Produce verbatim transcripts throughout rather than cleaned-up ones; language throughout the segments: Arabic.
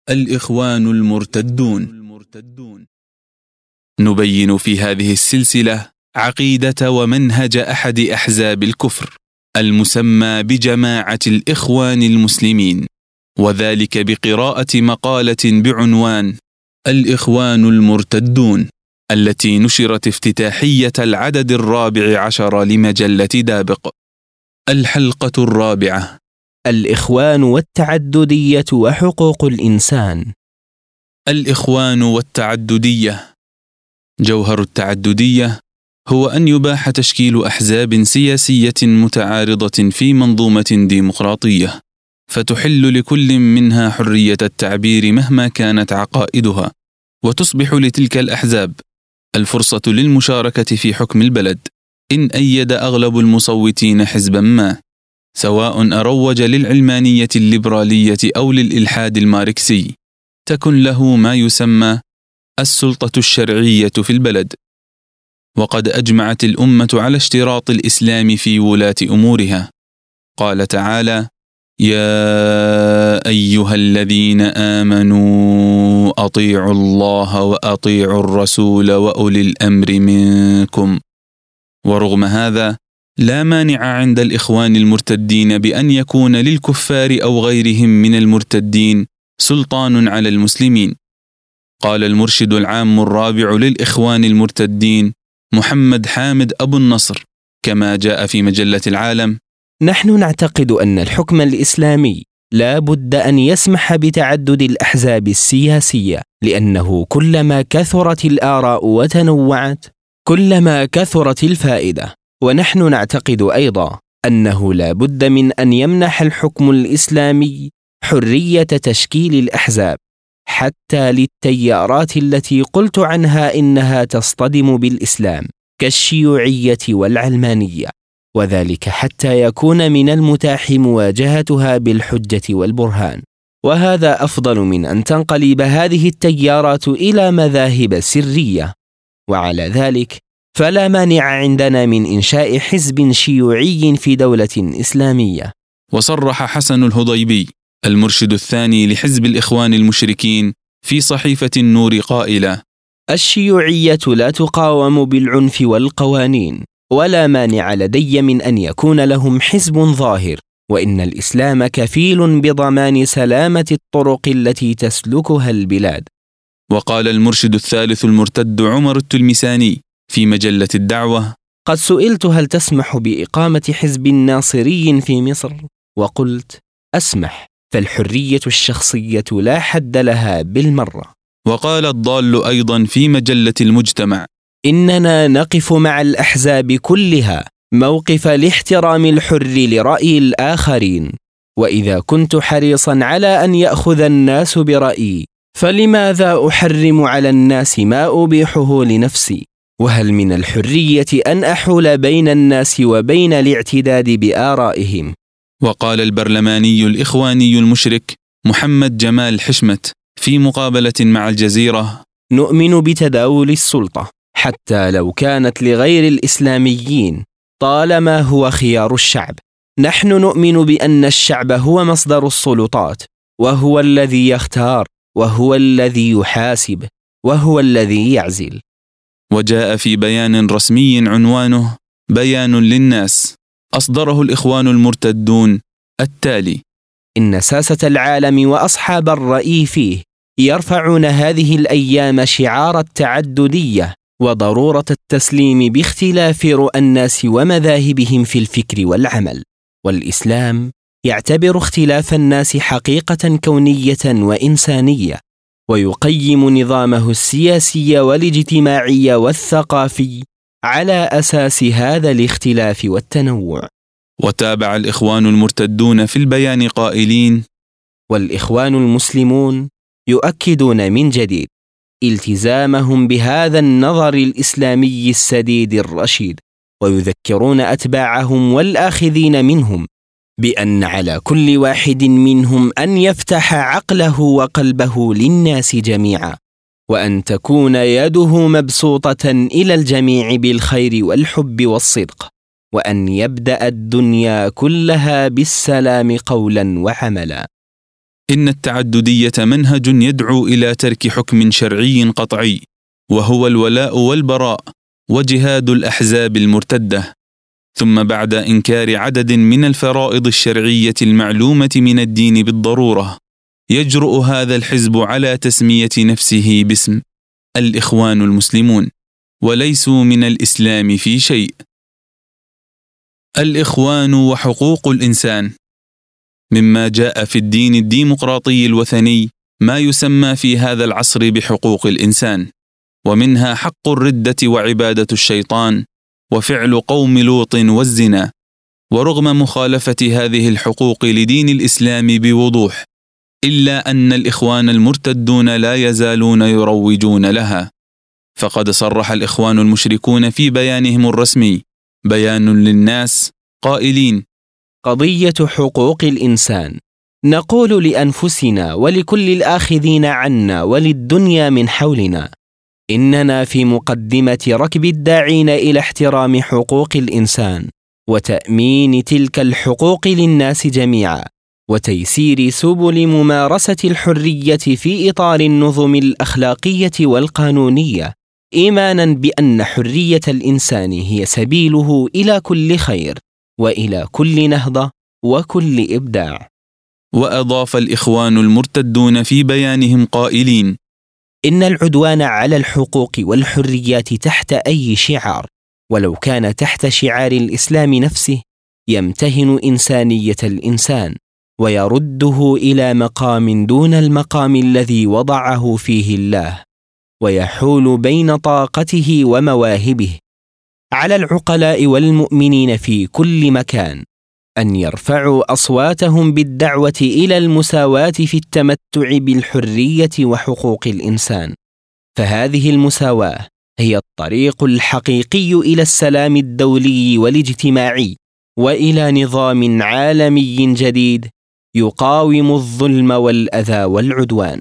الإخوان المرتدون. نبين في هذه السلسلة عقيدة ومنهج أحد أحزاب الكفر المسمى بجماعة الإخوان المسلمين، وذلك بقراءة مقالة بعنوان الإخوان المرتدون، التي نشرت افتتاحية العدد الرابع عشر لمجلة دابق. الحلقة الرابعة: الإخوان والتعددية وحقوق الإنسان. الإخوان والتعددية. جوهر التعددية هو أن يباح تشكيل أحزاب سياسية متعارضة في منظومة ديمقراطية، فتحل لكل منها حرية التعبير مهما كانت عقائدها، وتصبح لتلك الأحزاب الفرصة للمشاركة في حكم البلد إن أيد أغلب المصوتين حزبا ما، سواء أروج للعلمانية الليبرالية أو للإلحاد الماركسي، تكن له ما يسمى السلطة الشرعية في البلد. وقد أجمعت الأمة على اشتراط الإسلام في ولاة أمورها. قال تعالى: يا أيها الذين آمنوا أطيعوا الله وأطيعوا الرسول وأولي الأمر منكم. ورغم هذا لا مانع عند الإخوان المرتدين بأن يكون للكفار أو غيرهم من المرتدين سلطان على المسلمين. قال المرشد العام الرابع للإخوان المرتدين محمد حامد أبو النصر كما جاء في مجلة العالم: نحن نعتقد أن الحكم الإسلامي لا بد أن يسمح بتعدد الأحزاب السياسية، لأنه كلما كثرت الآراء وتنوعت كلما كثرت الفائدة. ونحن نعتقد أيضا أنه لا بد من أن يمنح الحكم الإسلامي حرية تشكيل الأحزاب حتى للتيارات التي قلت عنها إنها تصطدم بالإسلام كالشيوعية والعلمانية، وذلك حتى يكون من المتاح مواجهتها بالحجة والبرهان، وهذا أفضل من أن تنقلب هذه التيارات إلى مذاهب سرية. وعلى ذلك فلا مانع عندنا من إنشاء حزب شيوعي في دولة إسلامية. وصرح حسن الهضيبي المرشد الثاني لحزب الإخوان المشركين في صحيفة النور قائلا: الشيوعية لا تقاوم بالعنف والقوانين، ولا مانع لدي من أن يكون لهم حزب ظاهر، وإن الإسلام كفيل بضمان سلامة الطرق التي تسلكها البلاد. وقال المرشد الثالث المرتد عمر التلمساني في مجلة الدعوة: قد سئلت هل تسمح بإقامة حزب ناصري في مصر؟ وقلت: أسمح، فالحرية الشخصية لا حد لها بالمرة. وقال الضال أيضا في مجلة المجتمع: إننا نقف مع الأحزاب كلها موقف الاحترام الحر لرأي الآخرين، وإذا كنت حريصا على أن يأخذ الناس برأيي فلماذا أحرم على الناس ما أبيحه لنفسي؟ وهل من الحرية أن أحول بين الناس وبين الاعتداد بآرائهم؟ وقال البرلماني الإخواني المشرك محمد جمال حشمت في مقابلة مع الجزيرة: نؤمن بتداول السلطة حتى لو كانت لغير الإسلاميين طالما هو خيار الشعب. نحن نؤمن بأن الشعب هو مصدر السلطات، وهو الذي يختار، وهو الذي يحاسب، وهو الذي يعزل. وجاء في بيان رسمي عنوانه بيان للناس أصدره الإخوان المرتدون التالي: إن ساسة العالم وأصحاب الرأي فيه يرفعون هذه الأيام شعار التعددية وضرورة التسليم باختلاف رؤى الناس ومذاهبهم في الفكر والعمل، والإسلام يعتبر اختلاف الناس حقيقة كونية وإنسانية، ويقيم نظامه السياسي والاجتماعي والثقافي على أساس هذا الاختلاف والتنوع. وتابع الإخوان المرتدون في البيان قائلين: والإخوان المسلمون يؤكدون من جديد التزامهم بهذا النظر الإسلامي السديد الرشيد، ويذكرون أتباعهم والآخذين منهم بأن على كل واحد منهم أن يفتح عقله وقلبه للناس جميعا، وأن تكون يده مبسوطة إلى الجميع بالخير والحب والصدق، وأن يبدأ الدنيا كلها بالسلام قولا وعملا. إن التعددية منهج يدعو إلى ترك حكم شرعي قطعي، وهو الولاء والبراء وجهاد الأحزاب المرتدة. ثم بعد إنكار عدد من الفرائض الشرعية المعلومة من الدين بالضرورة، يجرؤ هذا الحزب على تسمية نفسه باسم الإخوان المسلمون، وليسوا من الإسلام في شيء. الإخوان وحقوق الإنسان. مما جاء في الدين الديمقراطي الوثني ما يسمى في هذا العصر بحقوق الإنسان، ومنها حق الردة وعبادة الشيطان وفعل قوم لوط والزنا. ورغم مخالفة هذه الحقوق لدين الإسلام بوضوح، إلا أن الإخوان المرتدون لا يزالون يروجون لها. فقد صرح الإخوان المشركون في بيانهم الرسمي بيان للناس قائلين: قضية حقوق الإنسان، نقول لأنفسنا ولكل الآخذين عنا وللدنيا من حولنا، إننا في مقدمة ركب الداعين إلى احترام حقوق الإنسان وتأمين تلك الحقوق للناس جميعا، وتيسير سبل ممارسة الحرية في إطار النظم الأخلاقية والقانونية، إيمانا بأن حرية الإنسان هي سبيله إلى كل خير وإلى كل نهضة وكل إبداع. وأضاف الإخوان المرتدون في بيانهم قائلين: إن العدوان على الحقوق والحريات تحت أي شعار، ولو كان تحت شعار الإسلام نفسه، يمتهن إنسانية الإنسان ويرده إلى مقام دون المقام الذي وضعه فيه الله، ويحول بين طاقته ومواهبه. على العقلاء والمؤمنين في كل مكان أن يرفعوا أصواتهم بالدعوة إلى المساواة في التمتع بالحرية وحقوق الإنسان، فهذه المساواة هي الطريق الحقيقي إلى السلام الدولي والاجتماعي، وإلى نظام عالمي جديد يقاوم الظلم والأذى والعدوان.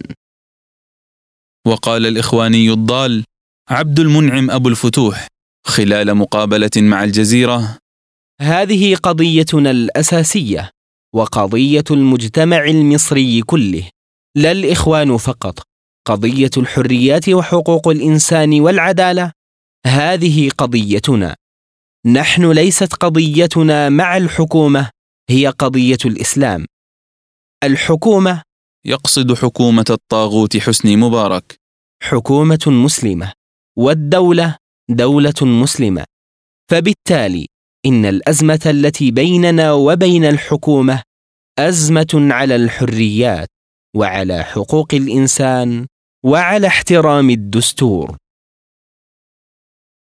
وقال الإخواني الضال عبد المنعم أبو الفتوح خلال مقابلة مع الجزيرة: هذه قضيتنا الأساسية وقضية المجتمع المصري كله، لا الإخوان فقط. قضية الحريات وحقوق الإنسان والعدالة هذه قضيتنا نحن، ليست قضيتنا مع الحكومة، هي قضية الإسلام. الحكومة يقصد حكومة الطاغوت حسني مبارك، حكومة مسلمة، والدولة دولة مسلمة، فبالتالي إن الأزمة التي بيننا وبين الحكومة أزمة على الحريات وعلى حقوق الإنسان وعلى احترام الدستور.